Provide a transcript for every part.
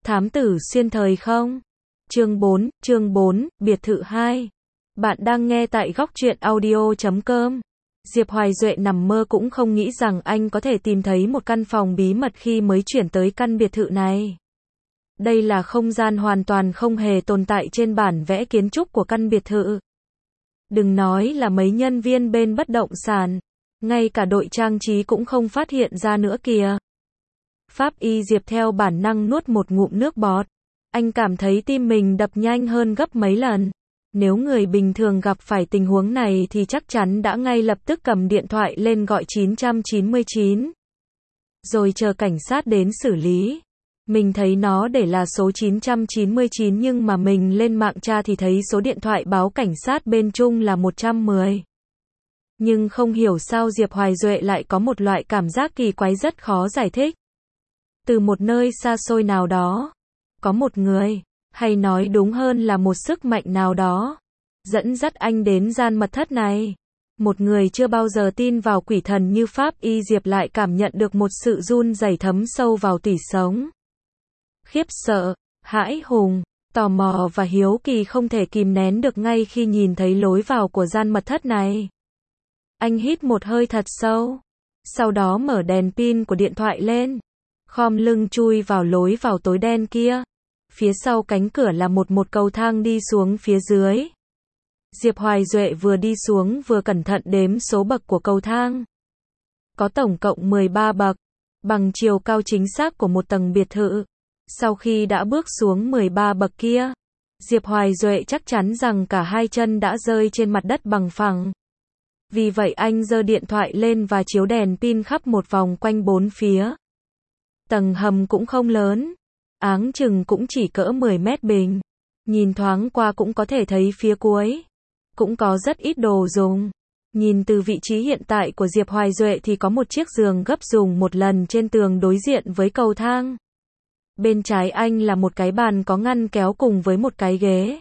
Thám tử xuyên thời không? Chương 4, biệt thự 2. Bạn đang nghe tại góc truyện audio.com. Diệp Hoài Duệ nằm mơ cũng không nghĩ rằng anh có thể tìm thấy một căn phòng bí mật khi mới chuyển tới căn biệt thự này. Đây là không gian hoàn toàn không hề tồn tại trên bản vẽ kiến trúc của căn biệt thự. Đừng nói là mấy nhân viên bên bất động sản, ngay cả đội trang trí cũng không phát hiện ra nữa kìa. Pháp Y Diệp theo bản năng nuốt một ngụm nước bọt. Anh cảm thấy tim mình đập nhanh hơn gấp mấy lần. Nếu người bình thường gặp phải tình huống này thì chắc chắn đã ngay lập tức cầm điện thoại lên gọi 999. Rồi chờ cảnh sát đến xử lý. Mình thấy nó để là số 999 nhưng mà mình lên mạng tra thì thấy số điện thoại báo cảnh sát bên Trung là 110. Nhưng không hiểu sao Diệp Hoài Duệ lại có một loại cảm giác kỳ quái rất khó giải thích. Từ một nơi xa xôi nào đó, có một người, hay nói đúng hơn là một sức mạnh nào đó, dẫn dắt anh đến gian mật thất này. Một người chưa bao giờ tin vào quỷ thần như Pháp Y Diệp lại cảm nhận được một sự run rẩy thấm sâu vào tủy sống. Khiếp sợ, hãi hùng, tò mò và hiếu kỳ không thể kìm nén được ngay khi nhìn thấy lối vào của gian mật thất này. Anh hít một hơi thật sâu, sau đó mở đèn pin của điện thoại lên, khom lưng chui vào lối vào tối đen kia. Phía sau cánh cửa là một cầu thang đi xuống phía dưới. Diệp Hoài Duệ vừa đi xuống vừa cẩn thận đếm số bậc của cầu thang. Có tổng cộng 13 bậc, bằng chiều cao chính xác của một tầng biệt thự. Sau khi đã bước xuống 13 bậc kia, Diệp Hoài Duệ chắc chắn rằng cả hai chân đã rơi trên mặt đất bằng phẳng. Vì vậy anh giơ điện thoại lên và chiếu đèn pin khắp một vòng quanh bốn phía. Tầng hầm cũng không lớn, áng chừng cũng chỉ cỡ 10 mét bình. Nhìn thoáng qua cũng có thể thấy phía cuối. Cũng có rất ít đồ dùng. Nhìn từ vị trí hiện tại của Diệp Hoài Duệ thì có một chiếc giường gấp dùng một lần trên tường đối diện với cầu thang. Bên trái anh là một cái bàn có ngăn kéo cùng với một cái ghế.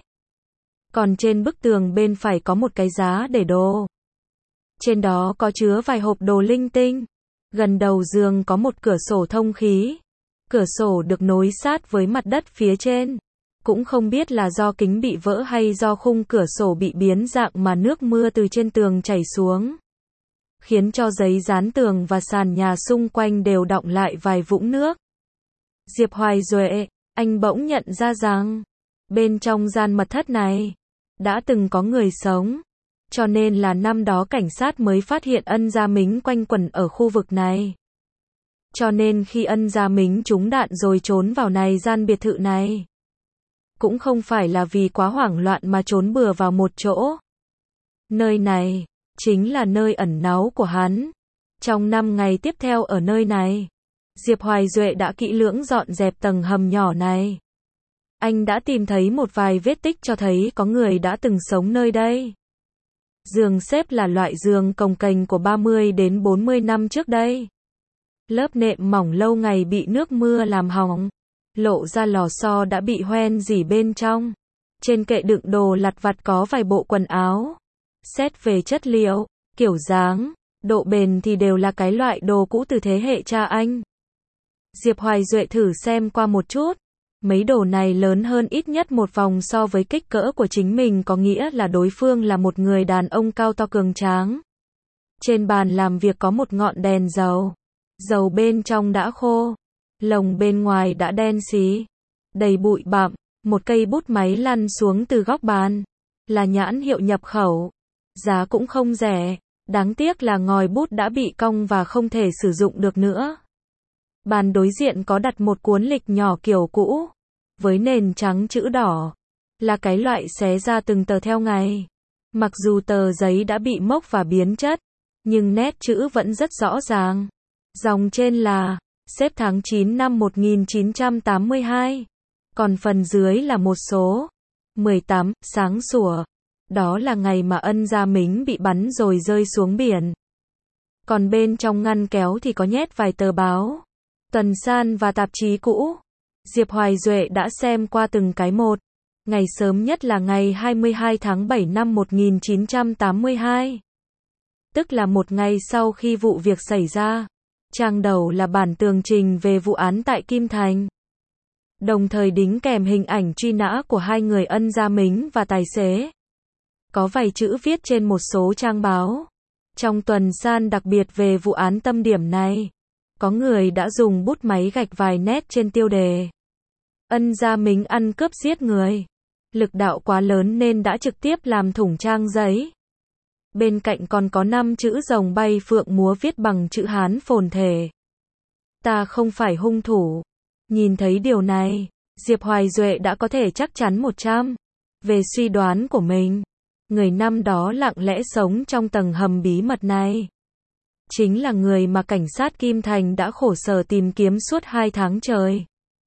Còn trên bức tường bên phải có một cái giá để đồ. Trên đó có chứa vài hộp đồ linh tinh. Gần đầu giường có một cửa sổ thông khí. Cửa sổ được nối sát với mặt đất phía trên. Cũng không biết là do kính bị vỡ hay do khung cửa sổ bị biến dạng mà nước mưa từ trên tường chảy xuống, khiến cho giấy dán tường và sàn nhà xung quanh đều đọng lại vài vũng nước. Diệp Hoài Duệ, anh bỗng nhận ra rằng, bên trong gian mật thất này, đã từng có người sống. Cho nên là năm đó cảnh sát mới phát hiện Ân Gia Mính quanh quẩn ở khu vực này. Cho nên khi Ân Gia Mính trúng đạn rồi trốn vào gian biệt thự này, cũng không phải là vì quá hoảng loạn mà trốn bừa vào một chỗ. Nơi này, chính là nơi ẩn náu của hắn. Trong 5 ngày tiếp theo ở nơi này, Diệp Hoài Duệ đã kỹ lưỡng dọn dẹp tầng hầm nhỏ này. Anh đã tìm thấy một vài vết tích cho thấy có người đã từng sống nơi đây. Giường xếp là loại giường cồng kềnh của 30 đến 40 năm trước đây. Lớp nệm mỏng lâu ngày bị nước mưa làm hỏng, lộ ra lò xo đã bị hoen rỉ bên trong. Trên kệ đựng đồ lặt vặt có vài bộ quần áo. Xét về chất liệu, kiểu dáng, độ bền thì đều là cái loại đồ cũ từ thế hệ cha anh. Diệp Hoài Duệ thử xem qua một chút. Mấy đồ này lớn hơn ít nhất một vòng so với kích cỡ của chính mình, có nghĩa là đối phương là một người đàn ông cao to cường tráng. Trên bàn làm việc có một ngọn đèn dầu. Dầu bên trong đã khô. Lồng bên ngoài đã đen xí. Đầy bụi bặm. Một cây bút máy lăn xuống từ góc bàn. Là nhãn hiệu nhập khẩu. Giá cũng không rẻ. Đáng tiếc là ngòi bút đã bị cong và không thể sử dụng được nữa. Bàn đối diện có đặt một cuốn lịch nhỏ kiểu cũ, với nền trắng chữ đỏ, là cái loại xé ra từng tờ theo ngày. Mặc dù tờ giấy đã bị mốc và biến chất, nhưng nét chữ vẫn rất rõ ràng. Dòng trên là, xếp tháng 9 năm 1982. Còn phần dưới là một số, 18, sáng sủa. Đó là ngày mà Ân Gia Mính bị bắn rồi rơi xuống biển. Còn bên trong ngăn kéo thì có nhét vài tờ báo, tuần san và tạp chí cũ. Diệp Hoài Duệ đã xem qua từng cái một. Ngày sớm nhất là ngày 22 tháng 7 năm 1982. Tức là một ngày sau khi vụ việc xảy ra. Trang đầu là bản tường trình về vụ án tại Kim Thành. đồng thời đính kèm hình ảnh truy nã của hai người Ân Gia Mính và tài xế. Có vài chữ viết trên một số trang báo. Trong tuần san đặc biệt về vụ án tâm điểm này, có người đã dùng bút máy gạch vài nét trên tiêu đề. Ân Gia Mính ăn cướp giết người. Lực đạo quá lớn nên đã trực tiếp làm thủng trang giấy. Bên cạnh còn có 5 chữ rồng bay phượng múa viết bằng chữ Hán phồn thể. Ta không phải hung thủ. Nhìn thấy điều này, Diệp Hoài Duệ đã có thể chắc chắn 100 về suy đoán của mình. Người năm đó lặng lẽ sống trong tầng hầm bí mật này chính là người mà cảnh sát Kim Thành đã khổ sở tìm kiếm suốt 2 tháng trời.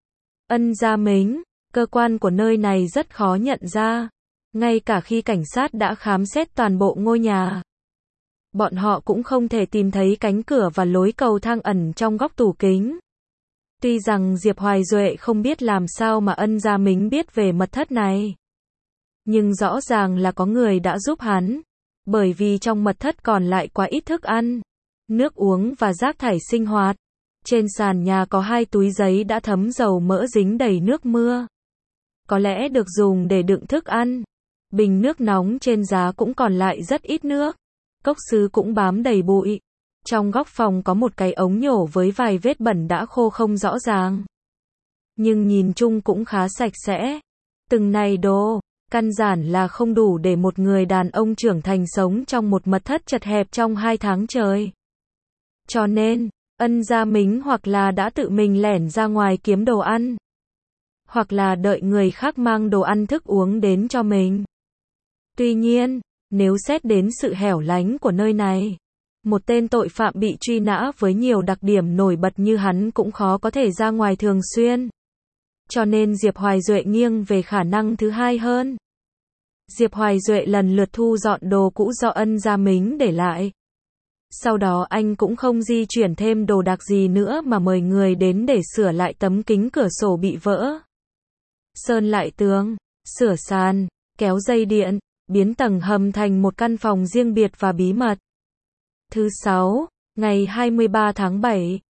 Ân Gia Mính, cơ quan của nơi này rất khó nhận ra. Ngay cả khi cảnh sát đã khám xét toàn bộ ngôi nhà, bọn họ cũng không thể tìm thấy cánh cửa và lối cầu thang ẩn trong góc tủ kính. Tuy rằng Diệp Hoài Duệ không biết làm sao mà Ân Gia Mính biết về mật thất này, nhưng rõ ràng là có người đã giúp hắn, bởi vì trong mật thất còn lại quá ít thức ăn, nước uống và rác thải sinh hoạt. Trên sàn nhà có 2 túi giấy đã thấm dầu mỡ dính đầy nước mưa, có lẽ được dùng để đựng thức ăn. Bình nước nóng trên giá cũng còn lại rất ít nước. Cốc sứ cũng bám đầy bụi. Trong góc phòng có một cái ống nhổ với vài vết bẩn đã khô không rõ ràng, nhưng nhìn chung cũng khá sạch sẽ. Từng này đồ, căn bản là không đủ để một người đàn ông trưởng thành sống trong một mật thất chật hẹp trong 2 tháng trời. Cho nên, Ân Gia Mính hoặc là đã tự mình lẻn ra ngoài kiếm đồ ăn, hoặc là đợi người khác mang đồ ăn thức uống đến cho mình. Tuy nhiên, nếu xét đến sự hẻo lánh của nơi này, một tên tội phạm bị truy nã với nhiều đặc điểm nổi bật như hắn cũng khó có thể ra ngoài thường xuyên. Cho nên Diệp Hoài Duệ nghiêng về khả năng thứ hai hơn. Diệp Hoài Duệ lần lượt thu dọn đồ cũ do Ân Gia Mính để lại. Sau đó anh cũng không di chuyển thêm đồ đạc gì nữa mà mời người đến để sửa lại tấm kính cửa sổ bị vỡ, sơn lại tường, sửa sàn, kéo dây điện, biến tầng hầm thành một căn phòng riêng biệt và bí mật. Thứ 6, ngày 23 tháng 7,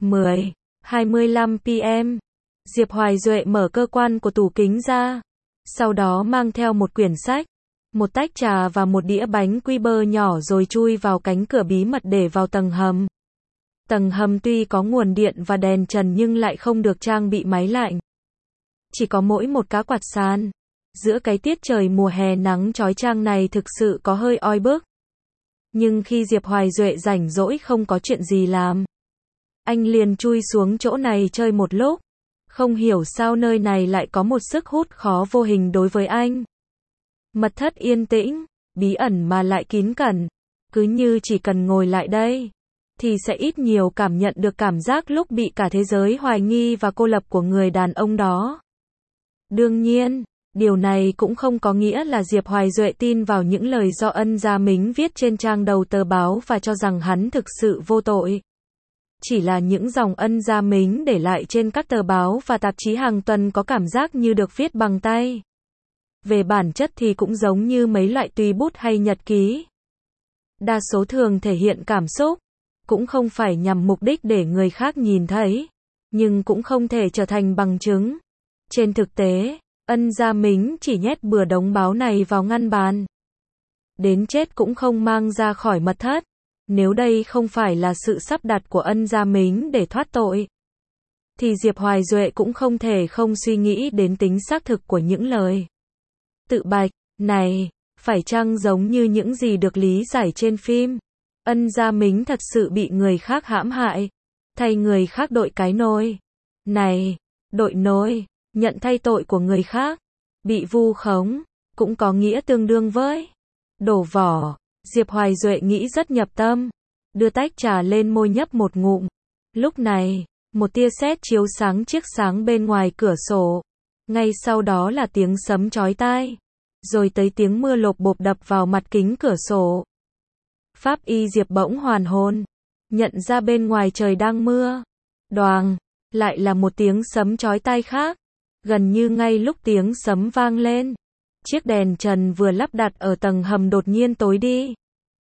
10:25 p.m. Diệp Hoài Duệ mở cơ quan của tủ kính ra, sau đó mang theo một quyển sách, một tách trà và một đĩa bánh quy bơ nhỏ rồi chui vào cánh cửa bí mật để vào tầng hầm. Tầng hầm tuy có nguồn điện và đèn trần nhưng lại không được trang bị máy lạnh. Chỉ có mỗi một cá quạt sàn. Giữa cái tiết trời mùa hè nắng chói chang này thực sự có hơi oi bức. Nhưng khi Diệp Hoài Duệ rảnh rỗi không có chuyện gì làm, anh liền chui xuống chỗ này chơi một lúc. Không hiểu sao nơi này lại có một sức hút khó vô hình đối với anh. Mật thất yên tĩnh, bí ẩn mà lại kín cẩn. Cứ như chỉ cần ngồi lại đây, thì sẽ ít nhiều cảm nhận được cảm giác lúc bị cả thế giới hoài nghi và cô lập của người đàn ông đó. Đương nhiên, điều này cũng không có nghĩa là Diệp Hoài Duệ tin vào những lời do Ân Gia Mính viết trên trang đầu tờ báo và cho rằng hắn thực sự vô tội. Chỉ là những dòng Ân Gia Mính để lại trên các tờ báo và tạp chí hàng tuần có cảm giác như được viết bằng tay. Về bản chất thì cũng giống như mấy loại tùy bút hay nhật ký. Đa số thường thể hiện cảm xúc, cũng không phải nhằm mục đích để người khác nhìn thấy, nhưng cũng không thể trở thành bằng chứng. Trên thực tế, Ân Gia Mính chỉ nhét bừa đống báo này vào ngăn bàn. Đến chết cũng không mang ra khỏi mật thất. Nếu đây không phải là sự sắp đặt của Ân Gia Mính để thoát tội, thì Diệp Hoài Duệ cũng không thể không suy nghĩ đến tính xác thực của những lời tự bạch này. Phải chăng giống như những gì được lý giải trên phim, Ân Gia Mính thật sự bị người khác hãm hại, thay người khác đội cái nồi này, đội nồi, nhận thay tội của người khác, bị vu khống, cũng có nghĩa tương đương với đổ vỏ. Diệp Hoài Duệ nghĩ rất nhập tâm, đưa tách trà lên môi nhấp một ngụm. Lúc này, một tia sét chiếu sáng chiếc sáng bên ngoài cửa sổ. Ngay sau đó là tiếng sấm chói tai, rồi tới tiếng mưa lộp bộp đập vào mặt kính cửa sổ. Pháp y Diệp bỗng hoàn hồn, nhận ra bên ngoài trời đang mưa. Đoàng, lại là một tiếng sấm chói tai khác. Gần như ngay lúc tiếng sấm vang lên, chiếc đèn trần vừa lắp đặt ở tầng hầm đột nhiên tối đi,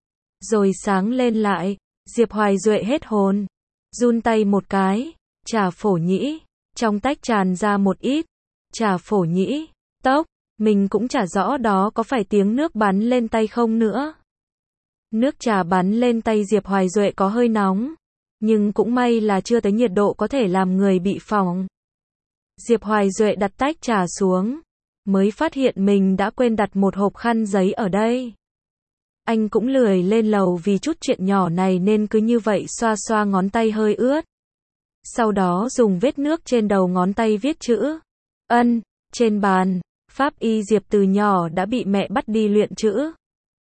rồi sáng lên lại. Diệp Hoài Duệ hết hồn, run tay một cái, trà phổ nhĩ, Trong tách tràn ra một ít trà phổ nhĩ. Tốc, mình cũng chả rõ đó có phải tiếng nước bắn lên tay không nữa. Nước trà bắn lên tay Diệp Hoài Duệ có hơi nóng, nhưng cũng may là chưa tới nhiệt độ có thể làm người bị phỏng. Diệp Hoài Duệ đặt tách trà xuống, mới phát hiện mình đã quên đặt một hộp khăn giấy ở đây. Anh cũng lười lên lầu vì chút chuyện nhỏ này nên cứ như vậy xoa xoa ngón tay hơi ướt. Sau đó dùng vết nước trên đầu ngón tay viết chữ Ân trên bàn. Pháp y Diệp từ nhỏ đã bị mẹ bắt đi luyện chữ,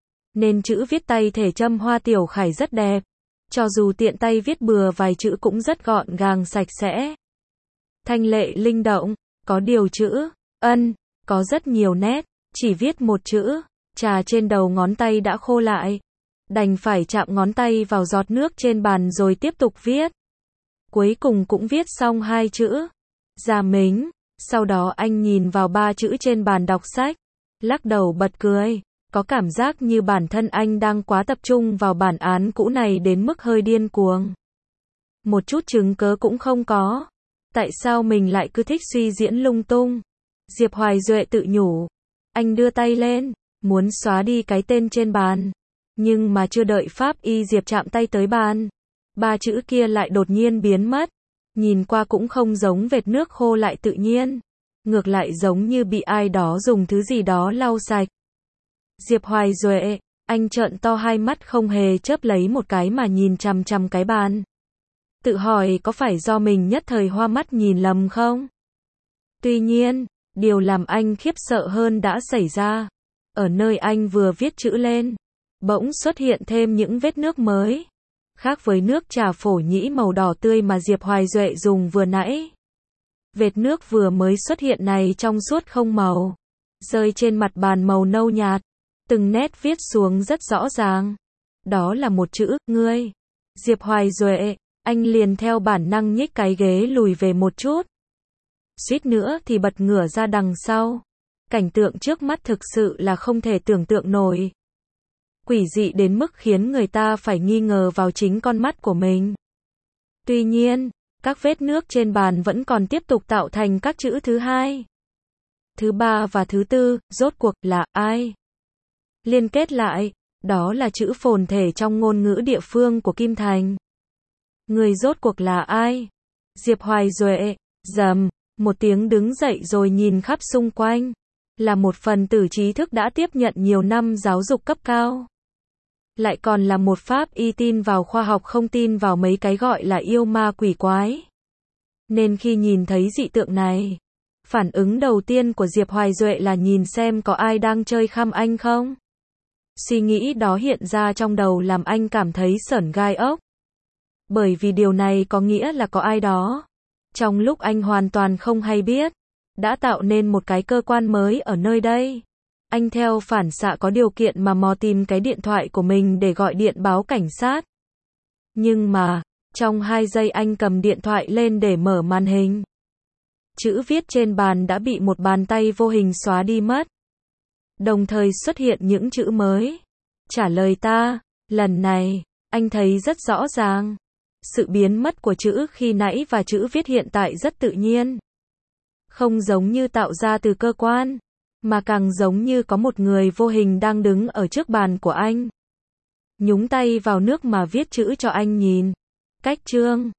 nên chữ viết tay thể Trâm Hoa Tiểu Khải rất đẹp. Cho dù tiện tay viết bừa vài chữ cũng rất gọn gàng sạch sẽ, thanh lệ linh động. Có điều chữ Ân có rất nhiều nét, chỉ viết một chữ trà trên đầu ngón tay đã khô lại, đành phải chạm ngón tay vào giọt nước trên bàn rồi tiếp tục viết. Cuối cùng cũng viết xong hai chữ Gia Mính. Sau đó anh nhìn vào ba chữ trên bàn đọc sách, lắc đầu bật cười. Có cảm giác như bản thân anh đang quá tập trung vào bản án cũ này đến mức hơi điên cuồng. Một chút chứng cớ cũng không có. Tại sao mình lại cứ thích suy diễn lung tung? Diệp Hoài Duệ tự nhủ. Anh đưa tay lên, muốn xóa đi cái tên trên bàn. Nhưng mà chưa đợi Pháp y Diệp chạm tay tới bàn, ba chữ kia lại đột nhiên biến mất. Nhìn qua cũng không giống vệt nước khô lại tự nhiên, ngược lại giống như bị ai đó dùng thứ gì đó lau sạch. Diệp Hoài Duệ, anh trợn to hai mắt không hề chớp lấy một cái mà nhìn chằm chằm cái bàn. Tự hỏi có phải do mình nhất thời hoa mắt nhìn lầm không? Tuy nhiên, điều làm anh khiếp sợ hơn đã xảy ra. Ở nơi anh vừa viết chữ lên, bỗng xuất hiện thêm những vết nước mới. Khác với nước trà phổ nhĩ màu đỏ tươi mà Diệp Hoài Duệ dùng vừa nãy. Vệt nước vừa mới xuất hiện này trong suốt không màu, rơi trên mặt bàn màu nâu nhạt, từng nét viết xuống rất rõ ràng. Đó là một chữ, ngươi. Diệp Hoài Duệ, anh liền theo bản năng nhích cái ghế lùi về một chút. Suýt nữa thì bật ngửa ra đằng sau. Cảnh tượng trước mắt thực sự là không thể tưởng tượng nổi. Quỷ dị đến mức khiến người ta phải nghi ngờ vào chính con mắt của mình. Tuy nhiên, các vết nước trên bàn vẫn còn tiếp tục tạo thành các chữ thứ hai, thứ ba và thứ tư, rốt cuộc là ai? Liên kết lại, đó là chữ phồn thể trong ngôn ngữ địa phương của Kim Thành. Người rốt cuộc là ai? Diệp Hoài Duệ, rầm, một tiếng đứng dậy rồi nhìn khắp xung quanh. Là một phần tử trí thức đã tiếp nhận nhiều năm giáo dục cấp cao. Lại còn là một pháp y tin vào khoa học không tin vào mấy cái gọi là yêu ma quỷ quái. Nên khi nhìn thấy dị tượng này, phản ứng đầu tiên của Diệp Hoài Duệ là nhìn xem có ai đang chơi khăm anh không? Suy nghĩ đó hiện ra trong đầu làm anh cảm thấy sởn gai ốc. Bởi vì điều này có nghĩa là có ai đó, trong lúc anh hoàn toàn không hay biết, đã tạo nên một cái cơ quan mới ở nơi đây. Anh theo phản xạ có điều kiện mà mò tìm cái điện thoại của mình để gọi điện báo cảnh sát. Nhưng mà, trong 2 giây anh cầm điện thoại lên để mở màn hình, chữ viết trên bàn đã bị một bàn tay vô hình xóa đi mất. Đồng thời xuất hiện những chữ mới. Trả lời ta. Lần này, anh thấy rất rõ ràng. Sự biến mất của chữ khi nãy và chữ viết hiện tại rất tự nhiên. Không giống như tạo ra từ cơ quan, mà càng giống như có một người vô hình đang đứng ở trước bàn của anh, nhúng tay vào nước mà viết chữ cho anh nhìn. Cách chương